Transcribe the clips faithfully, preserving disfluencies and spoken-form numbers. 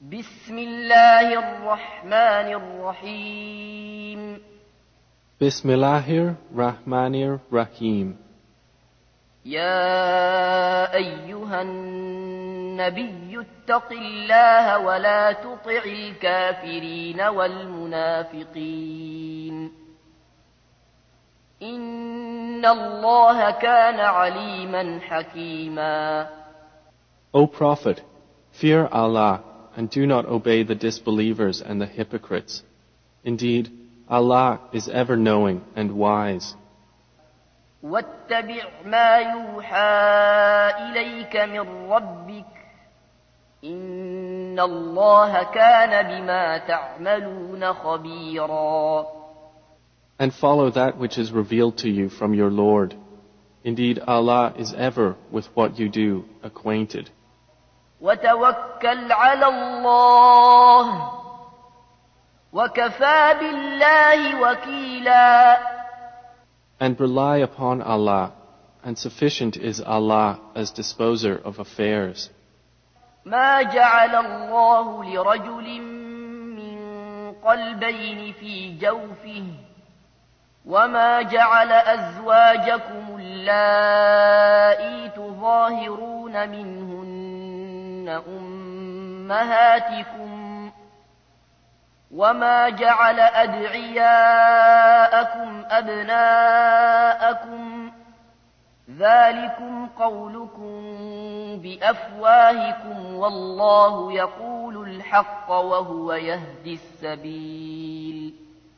بسم الله الرحمن الرحيم Bismillahir Rahmanir Rahim. يا أيها النبي اتق الله ولا تطع الكافرين والمنافقين إن الله كان عليما حكيما. O Prophet, fear Allah and do not obey the disbelievers and the hypocrites. Indeed, Allah is ever knowing and wise. واتبع ما يوحى إليك من ربك إن الله كان بما تعملون خبيرا. And follow that which is revealed to you from your Lord. Indeed, Allah is ever with what you do acquainted. وتوكل على الله وكفى بالله وكيلا. And rely upon Allah, and sufficient is Allah as disposer of affairs. ما جعل الله لرجل من قلبين في جوفه وما جعل أزواجكم اللائي تظاهرون منهن أمهاتكم وما جعل أدعياءكم أبناءكم ذلكم قولكم بأفواهكم والله يقول الحق وهو يهدي السبيل.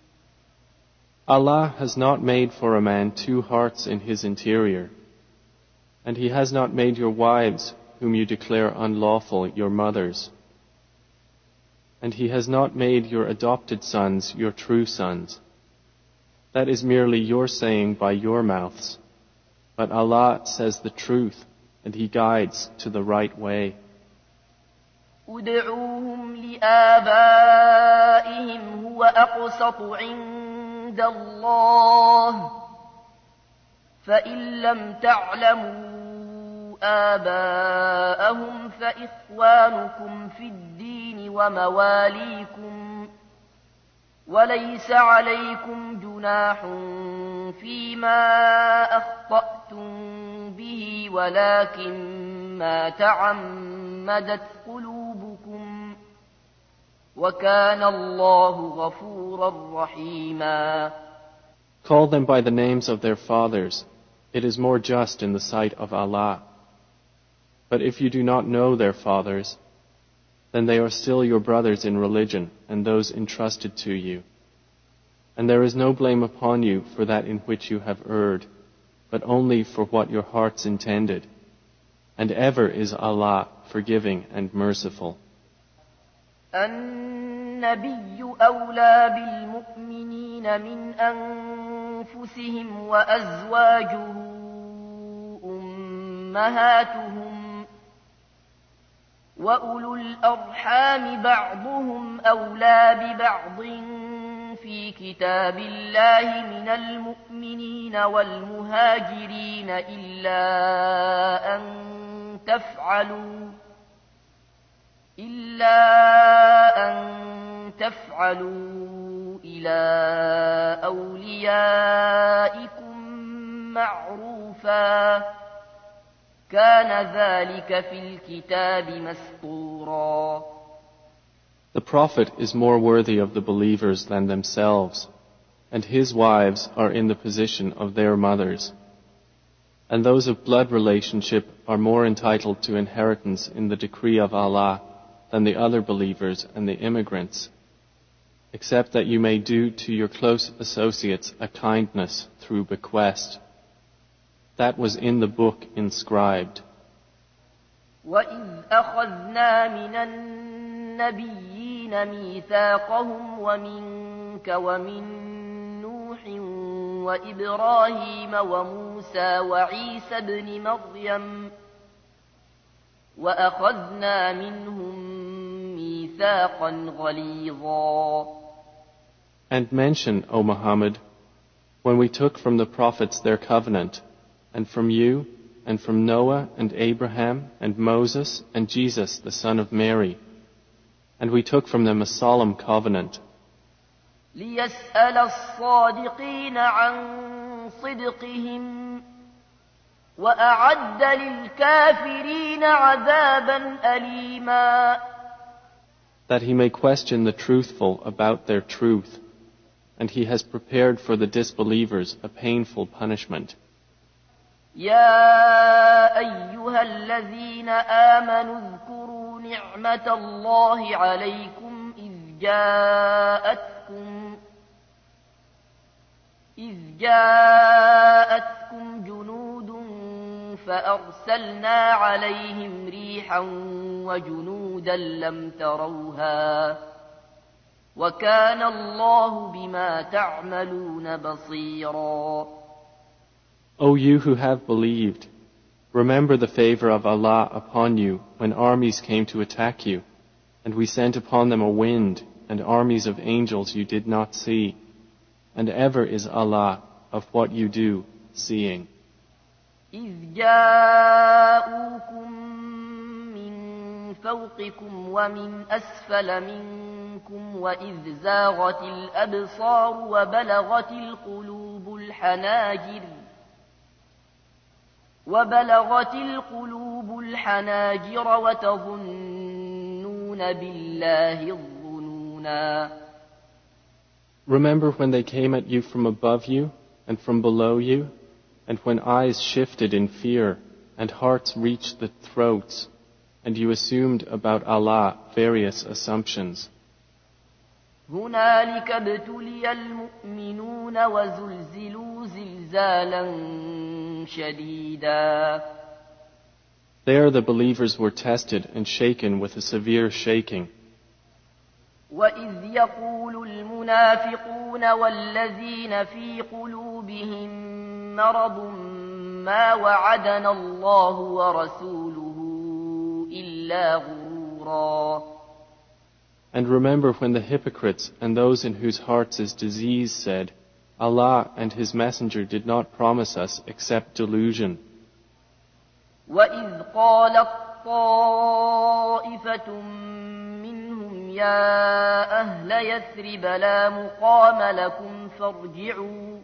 Allah has not made for a man two hearts in his interior, and He has not made your wives, whom you declare unlawful, your mothers. And He has not made your adopted sons your true sons. That is merely your saying by your mouths. But Allah says the truth, and He guides to the right way. ادعوهم لآبائهم هو أقسط عند الله فإن لم تعلموا آباءهم فإخوانكم في الدين ومواليكم وليس عليكم جناح فيما أخطأتم به ولكن ما تعمدت قلوبكم وكان الله غفورا رحيما. Call them by the names of their fathers. It is more just in the sight of Allah. But if you do not know their fathers, then they are still your brothers in religion and those entrusted to you. And there is no blame upon you for that in which you have erred, but only for what your hearts intended. And ever is Allah forgiving and merciful. النبي أولى بالمؤمنين من أنفسهم وأزواجه أمهاتهم وأولو الأرحام بعضهم أولى ببعض في كتاب الله من المؤمنين والمهاجرين إلا أن تفعلوا إلا أن تفعلوا إلى أوليائكم معروفا كان ذلك في الكتاب مسطورا. The Prophet is more worthy of the believers than themselves, and his wives are in the position of their mothers. And those of blood relationship are more entitled to inheritance in the decree of Allah than the other believers and the immigrants, except that you may do to your close associates a kindness through bequest. That was in the book inscribed. وَإِذْ أَخَذْنَا مِنَ النَّبِيِّينَ مِيثَاقَهُمْ وَمِنكَ وَمِن نُّوحٍ وَإِبْرَاهِيمَ وَمُوسَى وَعِيسَى ابْنِ مَرْيَمَ وَأَخَذْنَا مِنْهُم مِّيثَاقًا غَلِيظًا. And mention, O Muhammad, when we took from the prophets their covenant, and from you, and from Noah and Abraham and Moses and Jesus the son of Mary, And we took from them a solemn covenant, ليسأل الصادقين عن صدقهم وأعد للكافرين عذابا أليما. that he may question the truthful about their truth, and he has prepared for the disbelievers a painful punishment. يا أيها الذين آمنوا اذكروا نعمة الله عليكم إذ جاءتكم إذ جاءتكم جنود فأرسلنا عليهم ريحا وجنودا لم تروها وكان الله بما تعملون بصيرا. O you who have believed, remember the favor of Allah upon you when armies came to attack you, and we sent upon them a wind and armies of angels you did not see, and ever is Allah of what you do seeing. إذ جاءوكم من فوقكم ومن أسفل منكم وإذ زاغت الأبصار وبلغت القلوب الحناجر وبلغت القلوب الحناجر وتظنون بالله الظنونا. Remember when they came at you from above you and from below you, and when eyes shifted in fear and hearts reached the throats, and you assumed about Allah various assumptions. هنالك ابتلي المؤمنون وزلزلوا زلزالا شديدا. There the believers were tested and shaken with a severe shaking. وإذ يقول المنافقون والذين في قلوبهم مرض ما وعدنا الله ورسوله إلا غرورا. And remember when the hypocrites and those in whose hearts is disease said, Allah and His Messenger did not promise us except delusion. وإذ قالت طائفة منهم يا أهل يثرب لا مقام لكم فارجعوا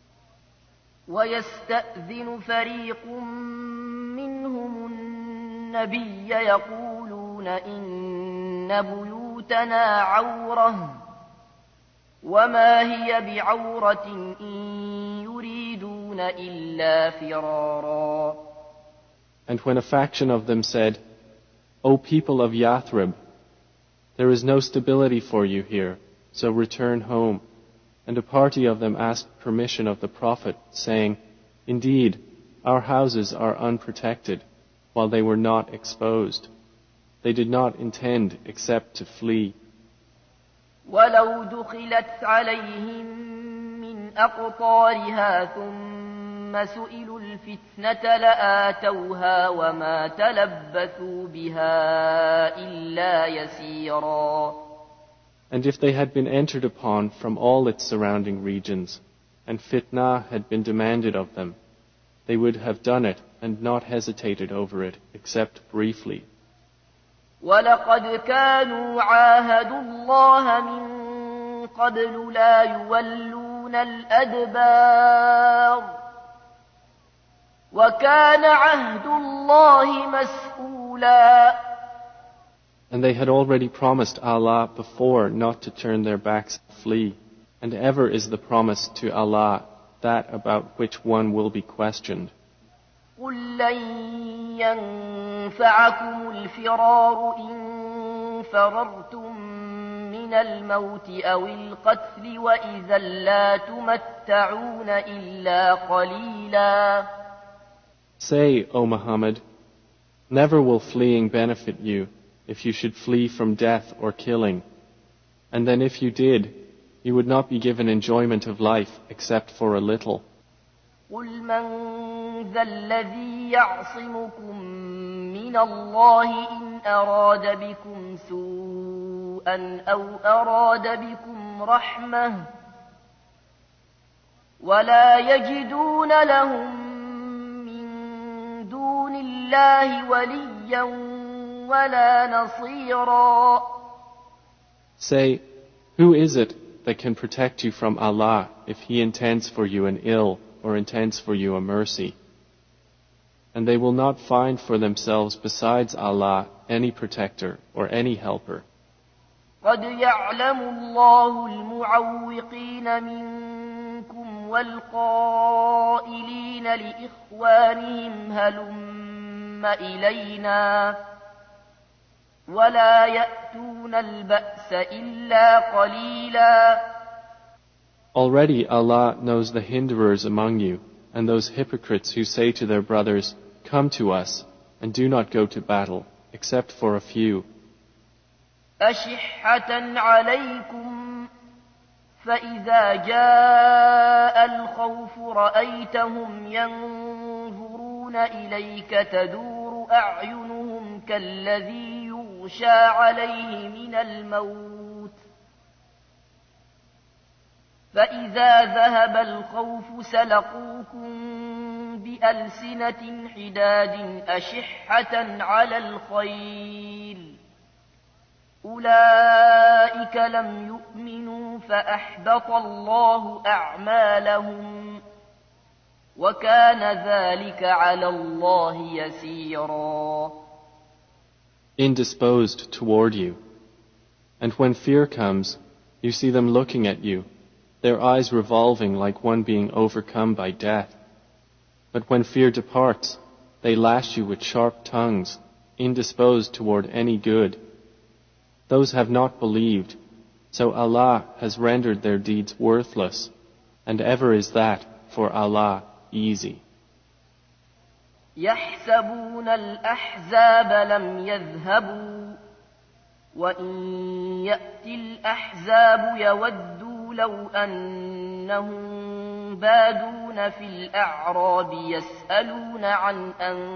ويستأذن فريق منهم النبي يقولون إن بيوتنا عورة وما هي بعورة إن يريدون إلا فرارا. And when a faction of them said, O people of Yathrib, there is no stability for you here, so return home. And a party of them asked permission of the Prophet, saying, Indeed, our houses are unprotected, while they were not exposed. They did not intend except to flee. ولو دخلت عليهم من أقطارها ثم سئلوا الفتنة لآتوها وما تلبثوا بها إلا يسيرا. And if they had been entered upon from all its surrounding regions, and fitna had been demanded of them, they would have done it and not hesitated over it except briefly. ولقد كانوا عاهدوا الله من قبل لا يولون الأدبار وكان عهد الله مسؤولا. And they had already promised Allah before not to turn their backs and flee, and ever is the promise to Allah that about which one will be questioned. قل لن ينفعكم الفرار إن فررتم من الموت أو القتل وإذا لا تمتعون إلا قليلا. Say, O Muhammad, never will fleeing benefit you if you should flee from death or killing, and then if you did, you would not be given enjoyment of life except for a little. قل من ذا الذي يعصمكم من الله إن أراد بكم سوءا أو أراد بكم رحمة ولا يجدون لهم من دون الله وليا ولا نصيرا. Say, who is it that can protect you from Allah if He intends for you an ill or intends for you a mercy? And they will not find for themselves besides Allah any protector or any helper. قد يعلم الله المعوقين منكم والقائلين لإخوانهم هلم إلينا ولا يأتون البأس إلا قليلا. Already Allah knows the hinderers among you and those hypocrites who say to their brothers, "Come to us," and do not go to battle, except for a few. أشحة عليكم فإذا جاء الخوف رأيتهم ينظرون إليك تدور أعينهم كالذي يغشى عليه من الموت فإذا ذهب الخوف سلقوكم بألسنة حداد أشحة على الخير أولئك لم يؤمنوا فأحبط الله أعمالهم وكان ذلك على الله يسيرا. Indisposed toward you. And when fear comes, you see them looking at you, their eyes revolving like one being overcome by death. But when fear departs, they lash you with sharp tongues, indisposed toward any good. Those have not believed, so Allah has rendered their deeds worthless, and ever is that for Allah easy. يحسبون الأحزاب لم يذهبوا وإن يأتي الأحزاب يودوا لو أنهم بادون في الأعراب يسألون عن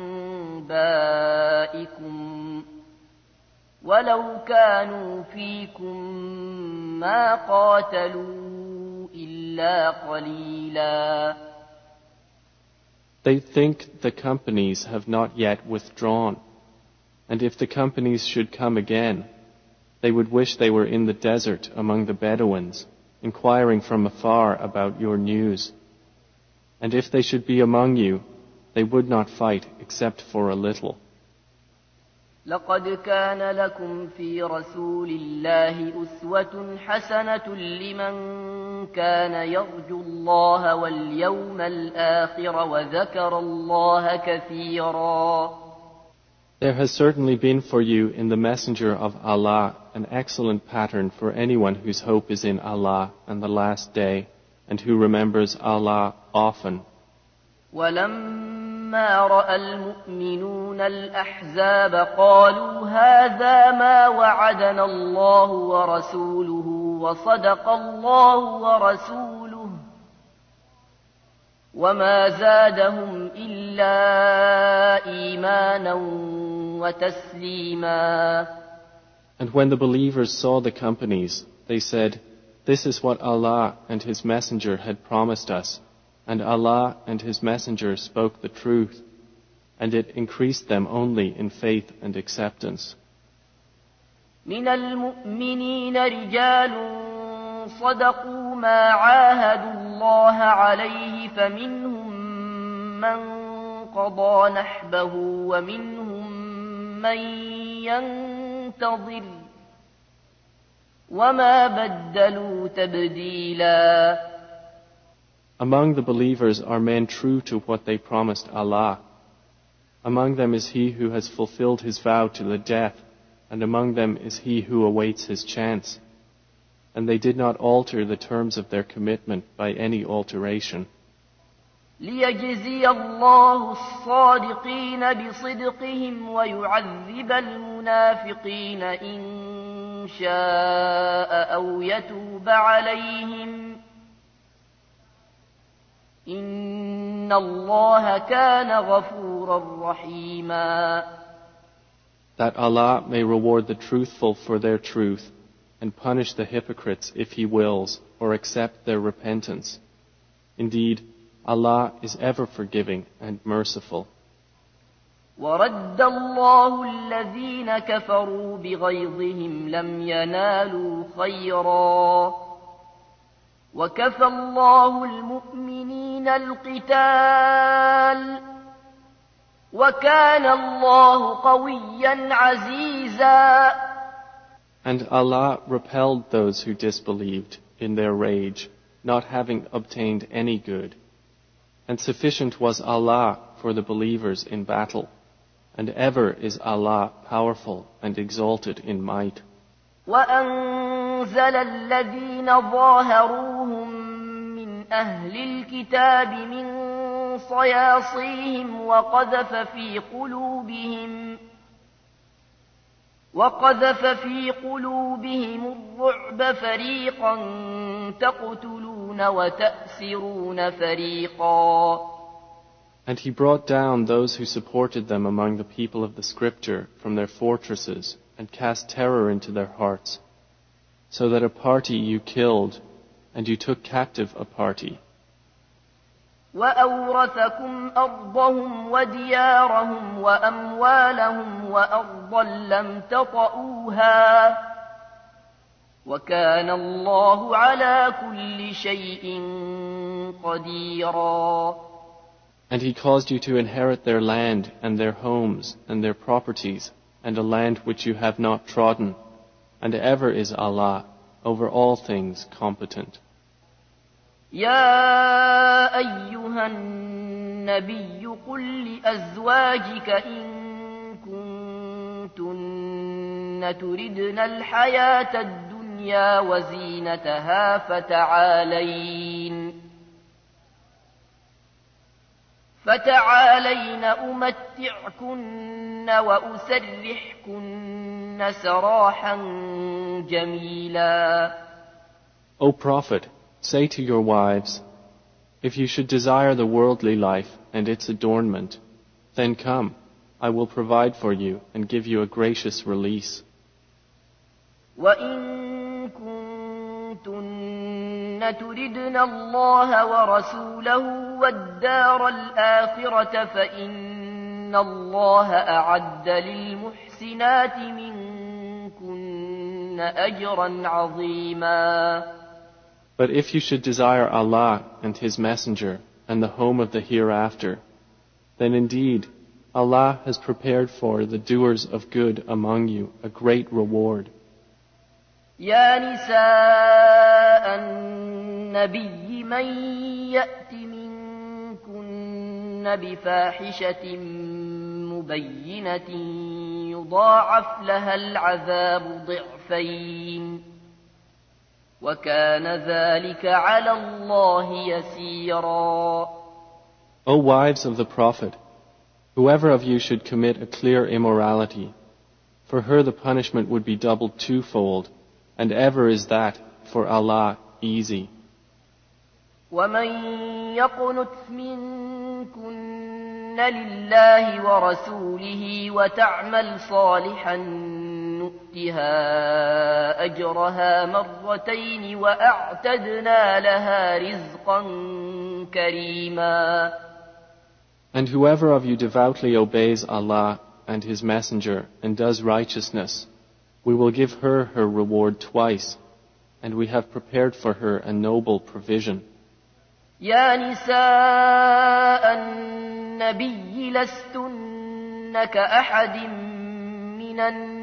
أنبائكم ولو كانوا فيكم ما قاتلوا إلا قليلا. They think the companies have not yet withdrawn, and if the companies should come again, they would wish they were in the desert among the Bedouins, inquiring from afar about your news. And if they should be among you, they would not fight except for a little. لقد كان لكم في رسول الله أسوة حسنة لمن كان يرجو الله واليوم الآخر وذكر الله كثيرا. There has certainly been for you in the Messenger of Allah an excellent pattern for anyone whose hope is in Allah and the last day, and who remembers Allah often. ولما رأى المؤمنون الأحزاب قالوا هذا ما وعدنا الله ورسوله وصدق الله ورسوله وما زادهم إلا إيمانا وتسليما. And when the believers saw the companies, they said, "This is what Allah and His Messenger had promised us, and Allah and His Messenger spoke the truth, and it increased them only in faith and acceptance." من المؤمنين رجال صدقوا ما عاهدوا الله عليه فمنهم من قضى نحبه ومنهم من ينتظر وما بدلوا تبديلا. Among the believers are men true to what they promised Allah. Among them is he who has fulfilled his vow to the death, and among them is he who awaits his chance. And they did not alter the terms of their commitment by any alteration. ليجزي الله الصادقين بصدقهم ويعذب المنافقين إن شاء أو يتوب عليهم إن الله كان غفورا رحيما. That Allah may reward the truthful for their truth and punish the hypocrites if He wills or accept their repentance. Indeed, Allah is ever forgiving and merciful. ورد الله الذين كفروا بغيظهم لم ينالوا خيرا وكفى الله المؤمنين القتال وكان الله قويا عزيزا. And Allah repelled those who disbelieved in their rage, not having obtained any good. And sufficient was Allah for the believers in battle, and ever is Allah powerful and exalted in might. وأنزل الذين ظاهروهم من أهل الكتاب من صياصيهم وقذف في قلوبهم وقذف في قلوبهم الرعب فريقا تقتلون وتأسرون فريقا. And he brought down those who supported them among the people of the scripture from their fortresses and cast terror into their hearts, so that a party you killed and you took captive a party. وأورثكم أرضهم وديارهم وأموالهم وأرضا لم تطئوها وكان الله على كل شيء قديرا. And he caused you to inherit their land and their homes and their properties and a land which you have not trodden, and ever is Allah over all things competent. يا أيها النبي قل لأزواجك إن كنتن تردن الحياة الدنيا وزينتها فتعالين فتعالين أمتعكن وأسرحكن سراحا جميلا. O Prophet, say to your wives, if you should desire the worldly life and its adornment, then come, I will provide for you and give you a gracious release. وَإِن كُنتُنَّ تُرِدْنَ اللَّهَ وَرَسُولَهُ وَالدَّارَ الْآخِرَةَ فَإِنَّ اللَّهَ أَعَدَّ لِلْمُحْسِنَاتِ مِنكُنَّ أَجْرًا عَظِيمًا. But if you should desire Allah and His Messenger and the home of the hereafter, then indeed Allah has prepared for the doers of good among you a great reward. يا نساء النبي من يأت منكن بفاحشة مبينة يضاعف لها العذاب ضعفين وكان ذلك على الله يسيرا. O wives of the Prophet, whoever of you should commit a clear immorality, for her the punishment would be doubled twofold, and ever is that for Allah easy. ومن يقنت منكن لله ورسوله وتعمل صالحا نؤتها أجرها مرتين وأعتدنا لها رزقا كريما. And whoever of you devoutly obeys Allah and His Messenger and does righteousness, we will give her her reward twice, and we have prepared for her a noble provision. يا نساء النبي لستن كأحد من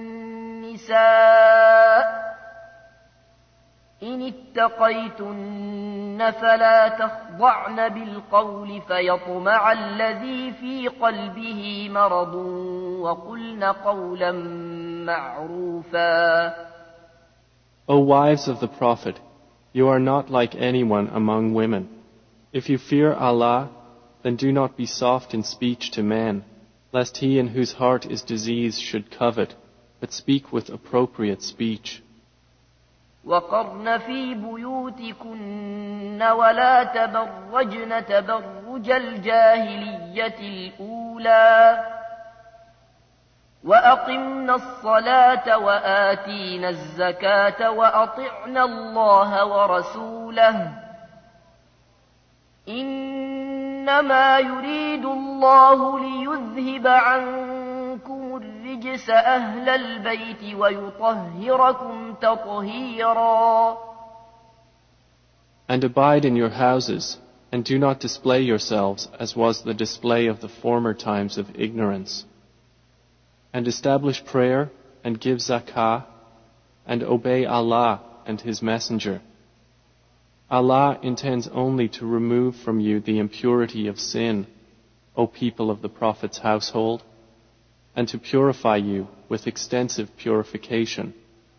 النساء إن اتقيتن فلا تخضعن بالقول فيطمع الذي في قلبه مرض وقلن قولا معروفا. O wives of the Prophet, you are not like anyone among women. If you fear Allah, then do not be soft in speech to men, lest he in whose heart is disease should covet, but speak with appropriate speech. وقرن في بيوتكن ولا تبرجن تبرج الجاهلية الأولى وأقمنا الصلاة وآتينا الزكاة وأطعنا الله ورسوله إنما يريد الله ليذهب عنكم الرجس أهل البيت ويطهركم تطهيرا. And abide in your houses, and do not display yourselves as was the display of the former times of ignorance. And establish prayer, and give zakah, and obey Allah and His Messenger. Allah intends only to remove from you the impurity of sin, O people of the Prophet's household, and to purify you with extensive purification.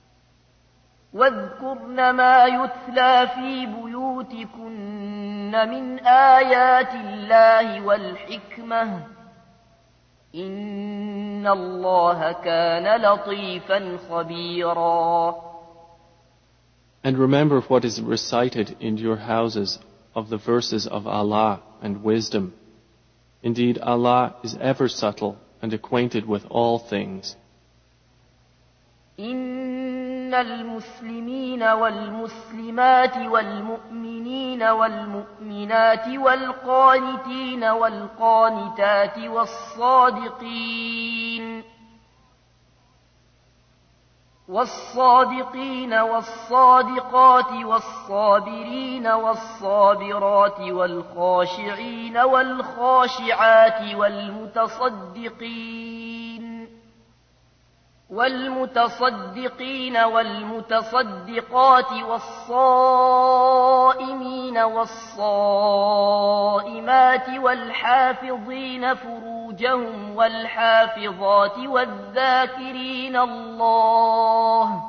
واذكرن ما يتلى في بيوتكن من آيات الله والحكمة إن الله كان لطيفا خبيرا. And remember what is recited in your houses of the verses of Allah and wisdom. Indeed, Allah is ever subtle and acquainted with all things. إن المسلمين والمسلمات والمؤمنين والمؤمنات والقانتين والقانتات والصادقين والصادقين والصادقات والصابرين والصابرات والخاشعين والخاشعات والمتصدقين والمتصدقين والمتصدقات والصائمين والصائمات والحافظين فروجهم والحافظات والذاكرين الله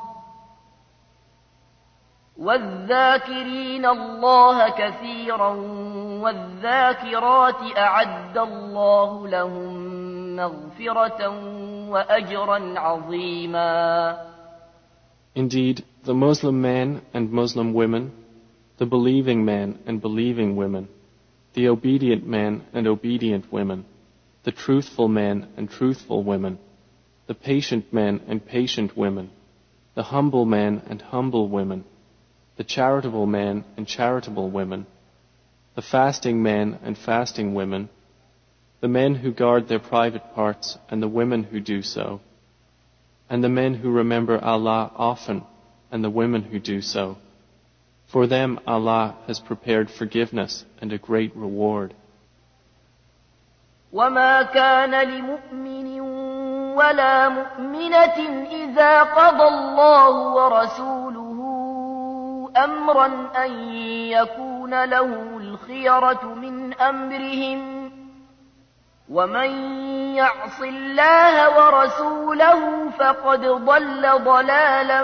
والذاكرين الله كثيرا والذاكرات أعد الله لهم مغفرة وأجرا عظيما. Indeed, the Muslim men and Muslim women, the believing men and believing women, the obedient men and obedient women, the truthful men and truthful women, the patient men and patient women, the humble men and humble women, the charitable men and charitable women, the fasting men and fasting women, the men who guard their private parts and the women who do so, and the men who remember Allah often and the women who do so. For them Allah has prepared forgiveness and a great reward. وما كان لمؤمن ولا مؤمنة إذا قضى الله ورسوله أمرا أن يكون له الخيرة من أمرهم ومن يعص الله ورسوله فقد ضل ضلالا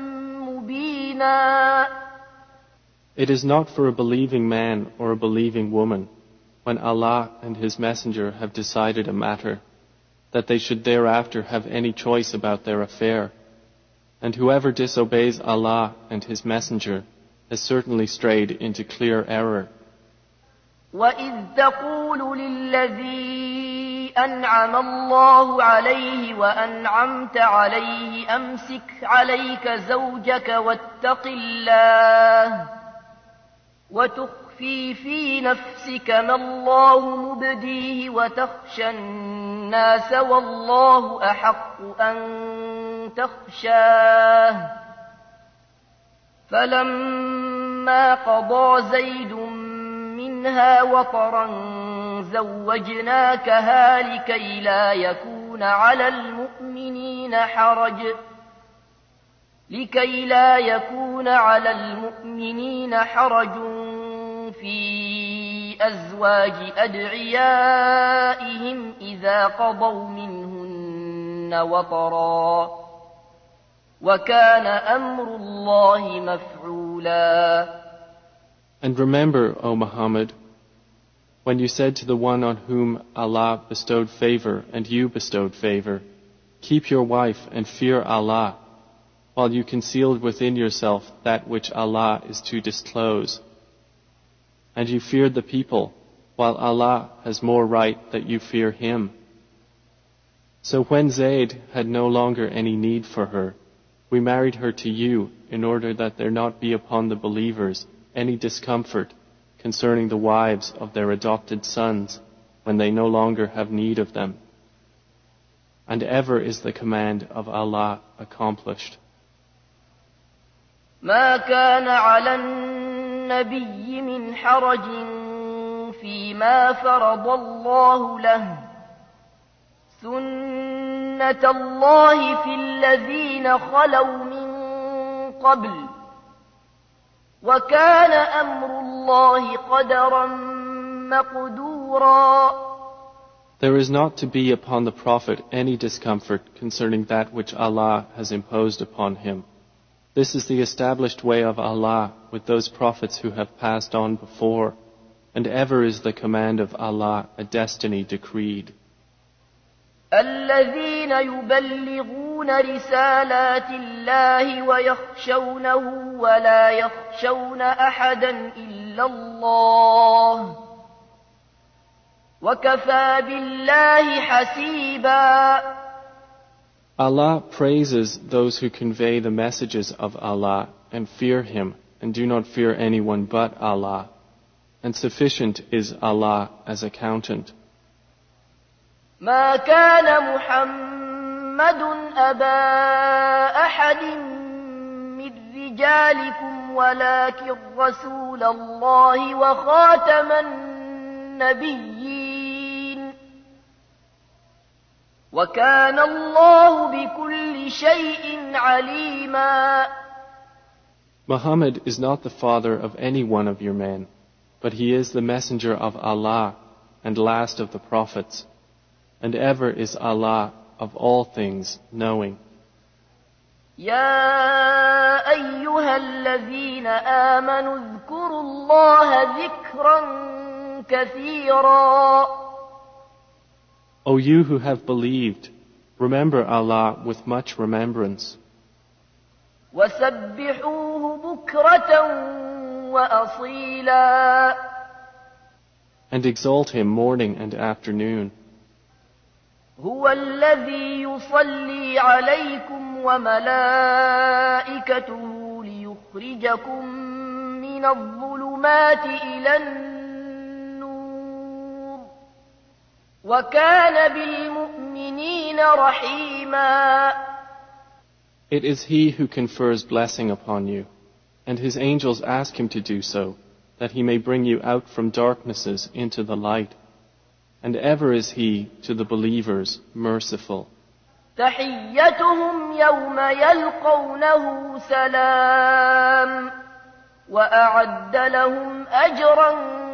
مبينا. It is not for a believing man or a believing woman, when Allah and His Messenger have decided a matter, that they should thereafter have any choice about their affair. And whoever disobeys Allah and His Messenger has certainly strayed into clear error. وَإِذْ تَقُولُ لِلَّذِي أَنْعَمَ اللَّهُ عَلَيْهِ وَأَنْعَمْتَ عَلَيْهِ أَمْسِكْ عَلَيْكَ زَوْجَكَ وَاتَّقِ اللَّهَ وَتُخْفِي فِي نَفْسِكَ مَا اللَّهُ مُبْدِيهِ وَتَخْشَى النَّاسَ وَاللَّهُ أَحَقُّ أَن تَخْشَاهُ فَلَمَّا قَضَى زَيْدٌ منها وطرا زوجناكها لكي لا يكون على المؤمنين حرج لكي لا يكون على المؤمنين حرج في أزواج أدعيائهم إذا قضوا منهن وطرا وكان أمر الله مفعولا. And remember, O Muhammad, when you said to the one on whom Allah bestowed favor and you bestowed favor, keep your wife and fear Allah, while you concealed within yourself that which Allah is to disclose. And you feared the people, while Allah has more right that you fear Him. So when Zayd had no longer any need for her, we married her to you in order that there not be upon the believers any discomfort concerning the wives of their adopted sons when they no longer have need of them. and ever is the command of Allah accomplished. ما كان على النبي من حرج فيما فرض الله له سنة الله في الذين خلوا من قبل وكان أمر الله قدرا مقدورا. There is not to be upon the Prophet any discomfort concerning that which Allah has imposed upon him. This is the established way of Allah with those prophets who have passed on before, and ever is the command of Allah a destiny decreed. الذين يبلغون رسالات الله ويخشونه ولا يخشون أحدا إلا الله وكفى بالله حسيبا. Allah praises those who convey the messages of Allah and fear Him and do not fear anyone but Allah, and sufficient is Allah as accountant. ما كان محمد أبا أحد من رجالكم ولكن رسول الله وخاتم النبيين وكان الله بكل شيء عليما. Muhammad is not the father of any one of your men, but he is the messenger of Allah and last of the prophets, and ever is Allah of all things knowing. يا أيها الذين آمنوا اذكروا الله ذكرا كثيرا. O you who have believed, remember Allah with much remembrance. وسبحوه بكرة وأصيلا. And exalt Him morning and afternoon. هو الذي يصلي عليكم وملائكته ليخرجكم من الظلمات إلى النور وكان بالمؤمنين رحيما. It is He who confers blessing upon you, and His angels ask Him to do so, that He may bring you out from darknesses into the light. And ever is He to the believers merciful. تحيتهم يوم يلقونه سلام وأعد لهم أجرا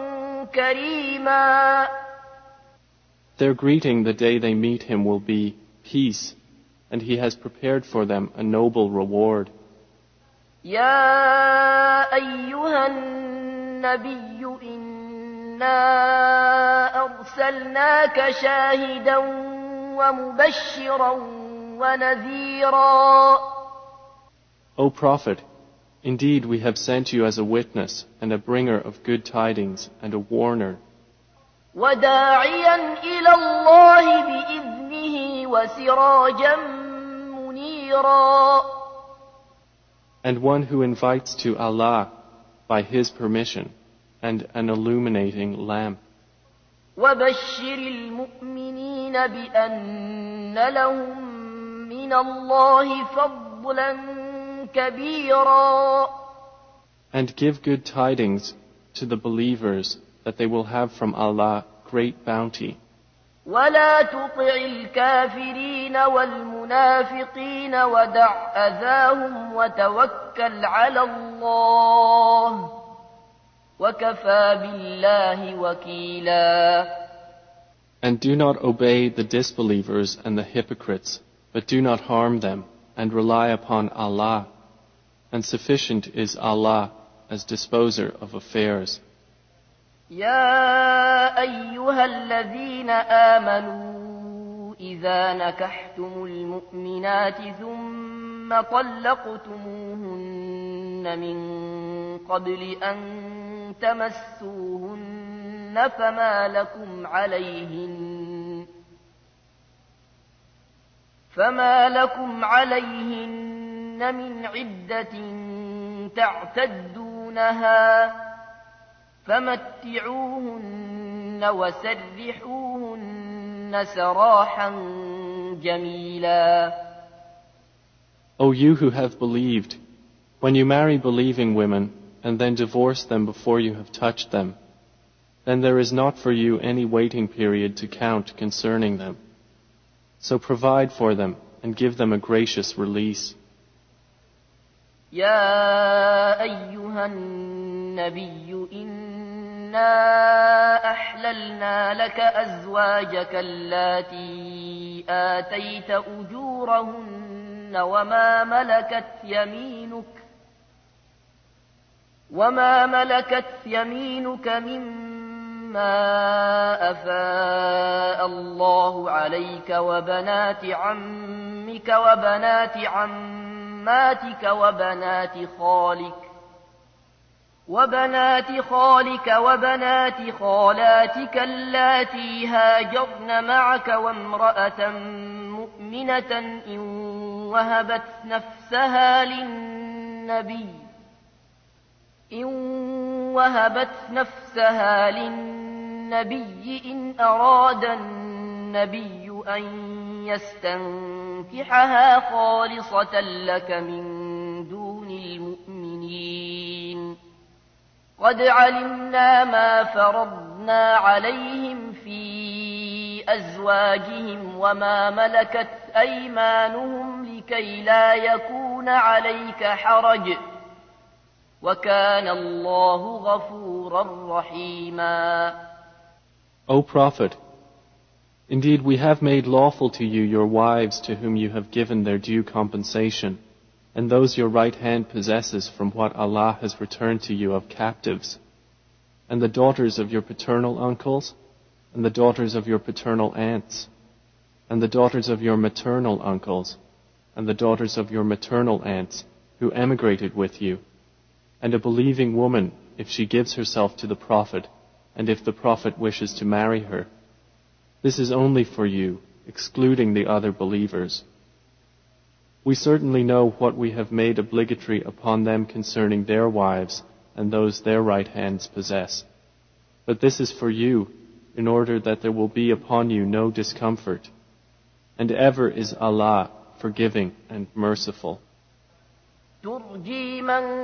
كريما. Their greeting the day they meet Him will be peace, and He has prepared for them a noble reward. يا أيها النبي إنا أرسلناك شاهدا ومبشرا ونذيرا. O Prophet, indeed we have sent you as a witness and a bringer of good tidings and a warner. وداعيا إلى الله بإذنه وسراجا منيرا. And one who invites to Allah by His permission, and an illuminating lamp. وبشر المؤمنين بأن لهم من الله فضلا كبيرا. And give good tidings to the believers that they will have from Allah great bounty. ولا تطع الكافرين والمنافقين ودع أذاهم وتوكل على الله وكفى بالله وكيلا. And do not obey the disbelievers and the hypocrites, but do not harm them, and rely upon Allah, and sufficient is Allah as disposer of affairs. يا أيها الذين آمنوا إذا نكحتم المؤمنات ثم طلقتموهن من قبل أن تمسوهن فما لكم عليهن فما لكم عليهن من عدة تعتدونها فمتعوهن وسرحوهن سراحا جميلا. O you who have believed, when you marry believing women and then divorce them before you have touched them, then there is not for you any waiting period to count concerning them. So provide for them and give them a gracious release. يا أيها النبي إنا أحللنا لك أزواجك اللاتي آتيت أجورهن وما ملكت يمينك وما ملكت يمينك مما أفاء الله عليك وبنات عمك وبنات عماتك وبنات خالك وبنات خالك وبنات خالاتك اللاتي هاجرن معك وامرأة مؤمنة إن وهبت نفسها للنبي إن وهبت نفسها للنبي إن أراد النبي أن يستنكحها خالصة لك من دون المؤمنين قد علمنا ما فرضنا عليهم في أزواجهم وما ملكت أيمانهم لكي لا يكون عليك حرج وَكَانَ اللَّهُ غَفُورًا رَحِيمًا. O Prophet, indeed we have made lawful to you your wives to whom you have given their due compensation, and those your right hand possesses from what Allah has returned to you of captives, and the daughters of your paternal uncles, and the daughters of your paternal aunts, and the daughters of your maternal uncles, and the daughters of your maternal aunts, who emigrated with you, and a believing woman if she gives herself to the Prophet, and if the Prophet wishes to marry her. This is only for you, excluding the other believers. We certainly know what we have made obligatory upon them concerning their wives and those their right hands possess. But this is for you, in order that there will be upon you no discomfort. And ever is Allah forgiving and merciful. ترجي من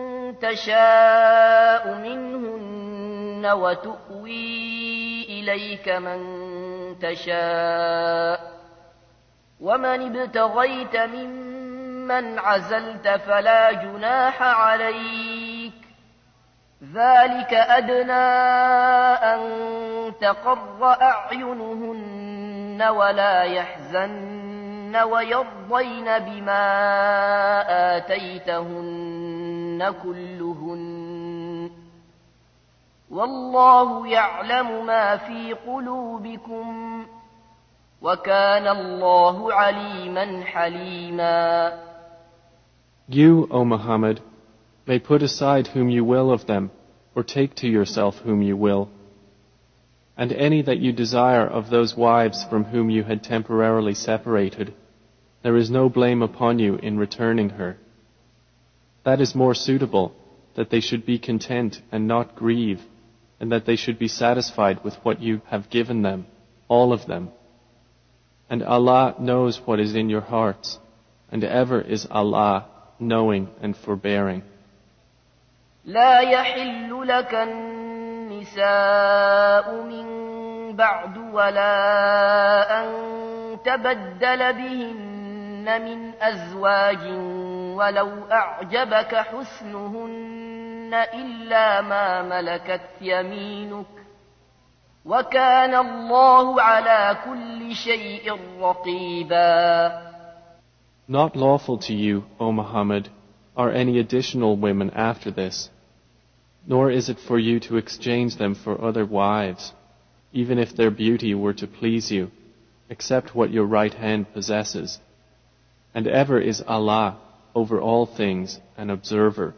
تشاء منهن وتؤوي إليك من تشاء ومن ابتغيت ممن عزلت فلا جناح عليك ذلك أدنى أن تقر أعينهن ولا يحزن ويرضين بما آتيتهن كلهن والله يعلم ما في قلوبكم وكان الله عليما حليما. You, O Muhammad, may put aside whom you will of them, or take to yourself whom you will. And any that you desire of those wives from whom you had temporarily separated, there is no blame upon you in returning her. That is more suitable, that they should be content and not grieve, and that they should be satisfied with what you have given them, all of them. And Allah knows what is in your hearts, and ever is Allah knowing and forbearing. لا يحل لك النساء من بعد ولا أن تبدل بهن من أزواج ولو أعجبك حسنهن إلا ما ملكت يمينك وكان الله على كل شيء رقيبا. Not lawful to you, O Muhammad, are any additional women after this, nor is it for you to exchange them for other wives, even if their beauty were to please you, except what your right hand possesses. And ever is Allah over all things an observer.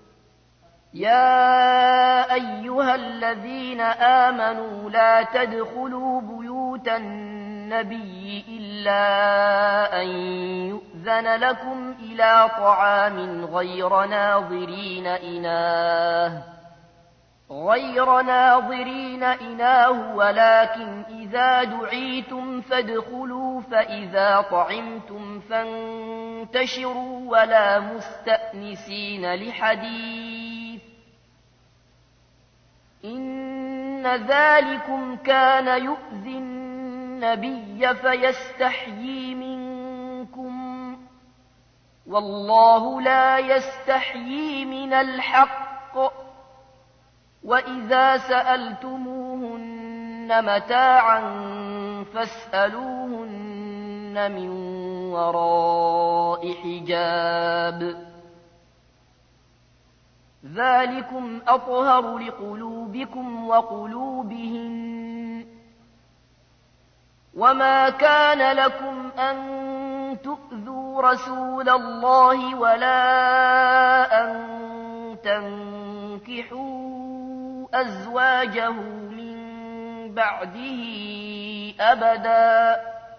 يا أيها الذين آمنوا لا تدخلوا بيوت النبي إلا أن يؤذن لكم إلى طعام غير ناظرين إناه غير ناظرين إناه ولكن إذا دعيتم فادخلوا فإذا طعمتم فانتشروا ولا مستأنسين لحديث إن ذلكم كان يؤذي النبي فيستحيي منكم والله لا يستحيي من الحق وإذا سألتموهن متاعا فاسألوهن من وراء حجاب ذلكم أطهر لقلوبكم وقلوبهن وما كان لكم أن تؤذوا رسول الله ولا أن تنكحوا أزواجه من بعده أبدا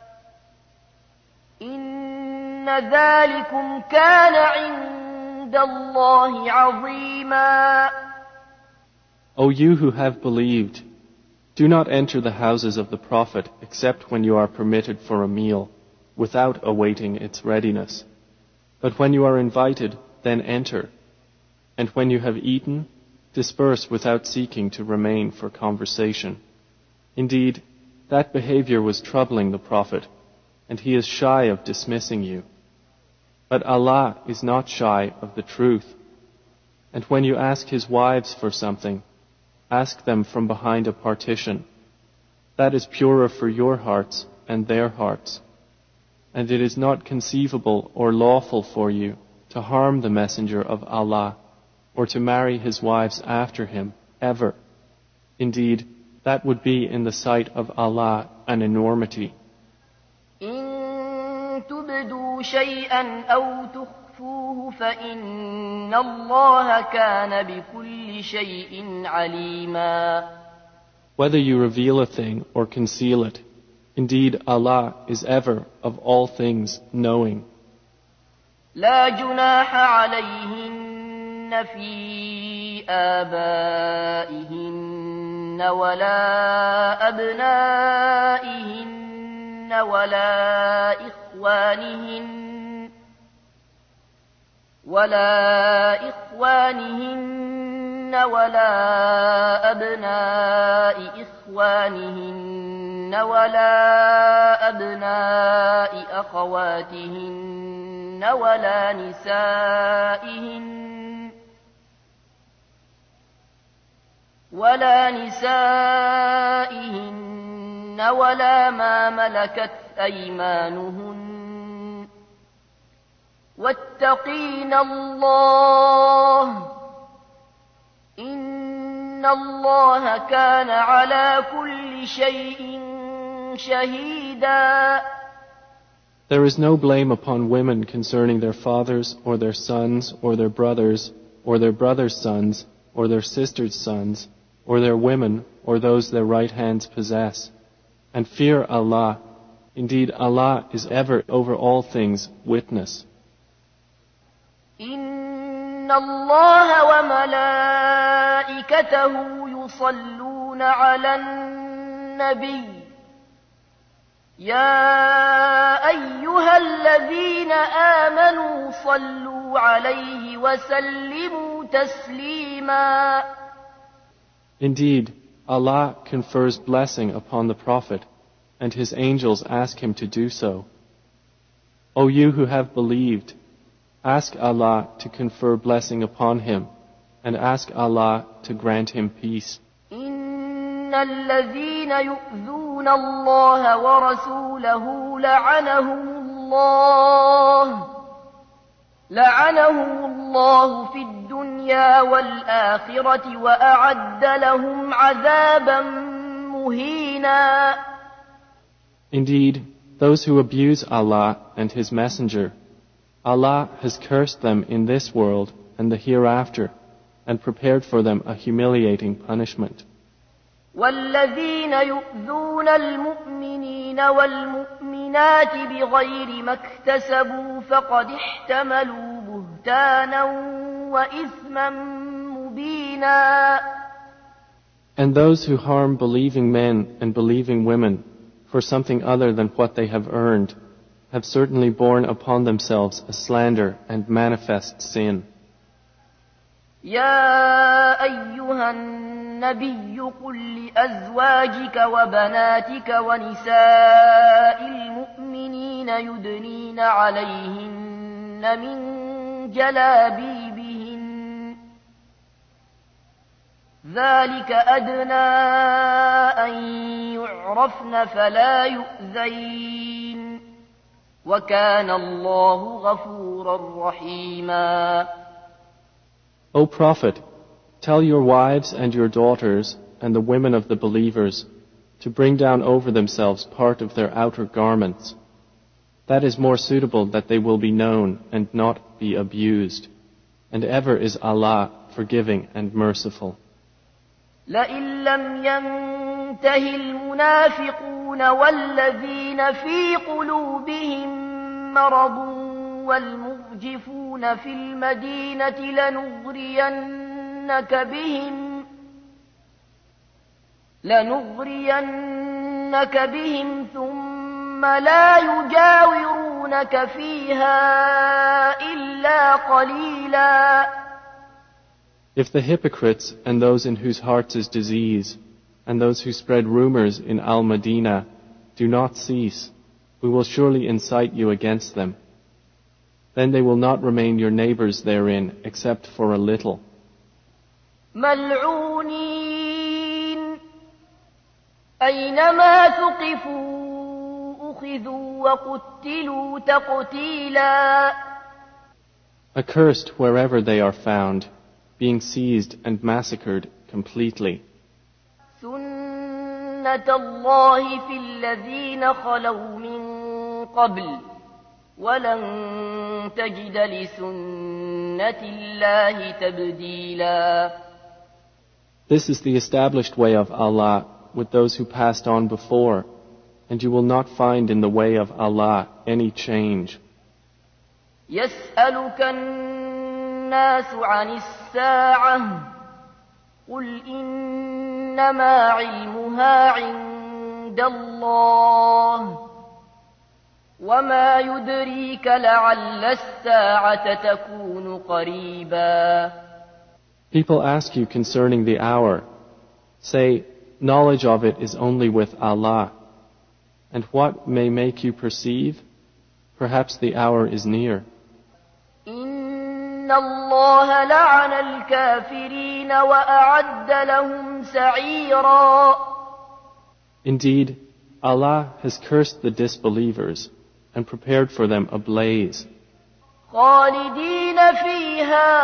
إن ذلكم كان عند الله عظيما. O you who have believed, do not enter the houses of the Prophet except when you are permitted for a meal, without awaiting its readiness. But when you are invited, then enter. And when you have eaten, disperse without seeking to remain for conversation. Indeed, that behavior was troubling the Prophet, and he is shy of dismissing you. But Allah is not shy of the truth. And when you ask his wives for something, ask them from behind a partition. That is purer for your hearts and their hearts. And it is not conceivable or lawful for you to harm the Messenger of Allah, or to marry his wives after him, ever. Indeed, that would be in the sight of Allah an enormity. إن تبدوا شيئا أو تخفوه فإن الله كان بكل شيء عليما. Whether you reveal a thing or conceal it, indeed Allah is ever of all things knowing. لا جناح عليهن في آبائهن ولا أبنائهن ولا إخوانهن ولا إخوانهن ولا أبناء إخوانهن ولا أبناء أخواتهن ولا نسائهن ولا نسائهن ولا ما ملكت أيمانهن واتقين الله إن الله كان على كل شيء شهيدا. There is no blame upon women concerning their fathers or their sons or their brothers or their brothers' sons or their sisters' sons or their women or those their right hands possess. And fear Allah. Indeed, Allah is ever over all things witness. إن الله وملائكته يصلون على النبي يا أيها الذين آمنوا صلوا عليه وسلموا تسليما. Indeed, Allah confers blessing upon the Prophet, and his angels ask him to do so. O you who have believed, ask Allah to confer blessing upon him, and ask Allah to grant him peace. إن الذين يؤذون الله ورسوله لعنهم الله لعنهم الله في الدنيا والآخرة وأعد لهم عذابا مهينا. Indeed, those who abuse Allah and His Messenger, Allah has cursed them in this world and the hereafter, and prepared for them a humiliating punishment. والذين يؤذون المؤمنين والمؤمنات بغير ما اكتسبوا فقد احتملوا بهتانا وإثما مبينا. And those who harm believing men and believing women for something other than what they have earned have certainly borne upon themselves a slander and manifest sin. يا أيها النبي قل لأزواجك وبناتك ونساء المؤمنين يدنين عليهن من جلابيبهن ذلك أدنى أن يعرفن فلا يؤذين وكان الله غفورا رحيما. O Prophet, tell your wives and your daughters and the women of the believers to bring down over themselves part of their outer garments. That is more suitable that they will be known and not be abused. And ever is Allah forgiving and merciful. لئن لم ينته المنافقون والذين في قلوبهم مرض والمرجفون في المدينة لنغرينك بهم لنغرينك بهم ثم لا يجاورونك فيها إلا قليلا. If the hypocrites and those in whose hearts is disease and those who spread rumors in Al-Madinah do not cease, we will surely incite you against them. Then they will not remain your neighbors therein except for a little. ملعونين أينما ثقفوا أخذوا وقتلوا تقتيلا. Accursed wherever they are found, being seized and massacred completely. سنة الله في الذين خلوا من قبل ولن تجد لسنة الله تبديلا. This is the established way of Allah with those who passed on before, and you will not find in the way of Allah any change. يسألك الناس عن الساعة قل إنما علمها عند الله وما يدريك لعل الساعة تكون قريبا. People ask you concerning the hour. Say, knowledge of it is only with Allah. And what may make you perceive? Perhaps the hour is near. إن الله لعن الكافرين وأعد لهم سعيرا. Indeed, Allah has cursed the disbelievers and prepared for them a blaze. خالدين فيها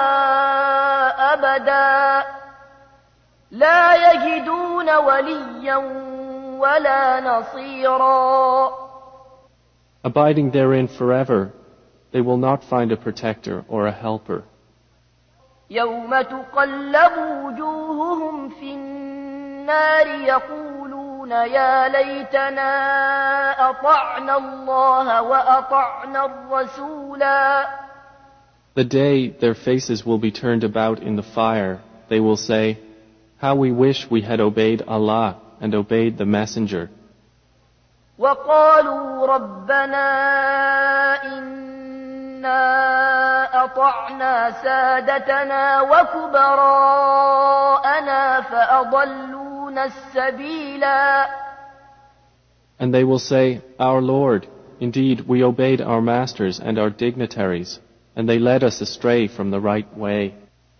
أبدا لا يجدون وليا ولا نصيرا. Abiding therein forever, they will not find a protector or a helper. يوم تقلب وجوههم في النار يقولون يا ليتنا أطعنا الله وأطعنا الرسولا. The day their faces will be turned about in the fire, they will say, how we wish we had obeyed Allah and obeyed the Messenger. وقالوا ربنا إنا أطعنا سادتنا وكبراءنا فأضلونا السبيلا. And they will say, our Lord, indeed we obeyed our masters and our dignitaries, and they led us astray from the right way.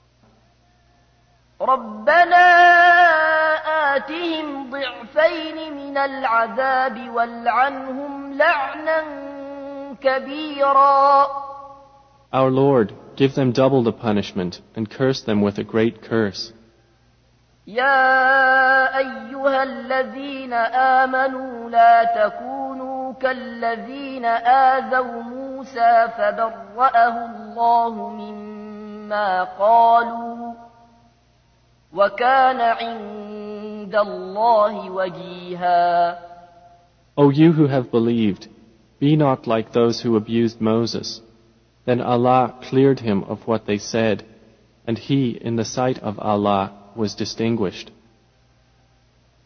ربنا آتهم ضعفين من العذاب والعنهم لعنا كبيرا. Our Lord, give them double the punishment and curse them with a great curse. يا أيها الذين آمنوا لا تكونوا كالذين آذوا موسى فبرأه الله مما قالوا وكان عند الله وجيها. O you who have believed, be not like those who abused Moses. Then Allah cleared him of what they said, and he, in the sight of Allah, was distinguished.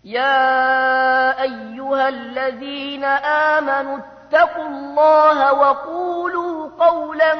يا أيها الذين آمنوا اتقوا الله وقولوا قولا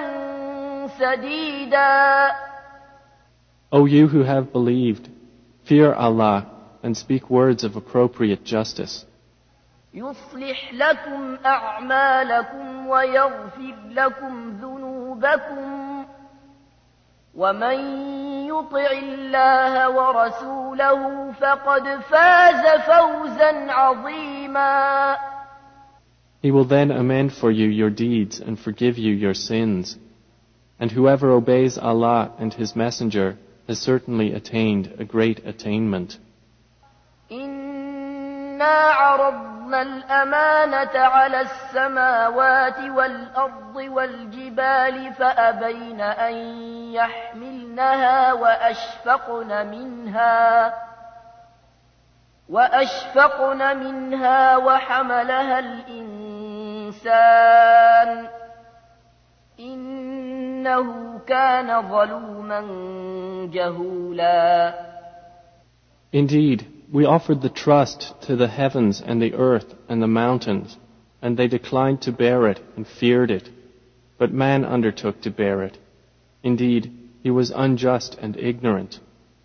سديدا. O you who have believed, fear Allah and speak words of appropriate justice. يصلح لكم أعمالكم ويغفر لكم ذنوبكم ومن يطع الله ورسوله فقد فاز فوزا عظيما. He will then amend for you your deeds and forgive you your sins. And whoever obeys Allah and His Messenger has certainly attained a great attainment. إنا عرضنا الأمانة على السماوات والأرض والجبال فأبين أن يحملنها وأشفقن منها وأشفقن منها وحملها الإنسان إنه كان ظلوما جهولا. Indeed, we offered the trust to the heavens and the earth and the mountains, and they declined to bear it and feared it. But man undertook to bear it. Indeed, he was unjust and ignorant.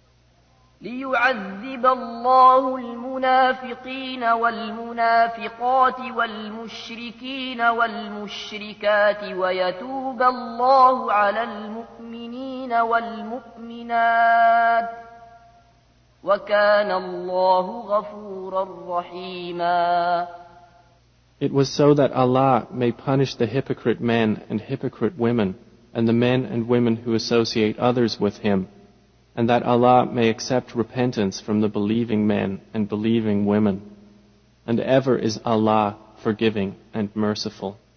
ليعذب الله المنافقين والمنافقات والمشركين والمشركات ويتوب الله على المؤمنين والمؤمنات وكان الله غفورا رحيما. It was so that Allah may punish the hypocrite men and hypocrite women, and the men and women who associate others with Him, and that Allah may accept repentance from the believing men and believing women. And ever is Allah forgiving and merciful.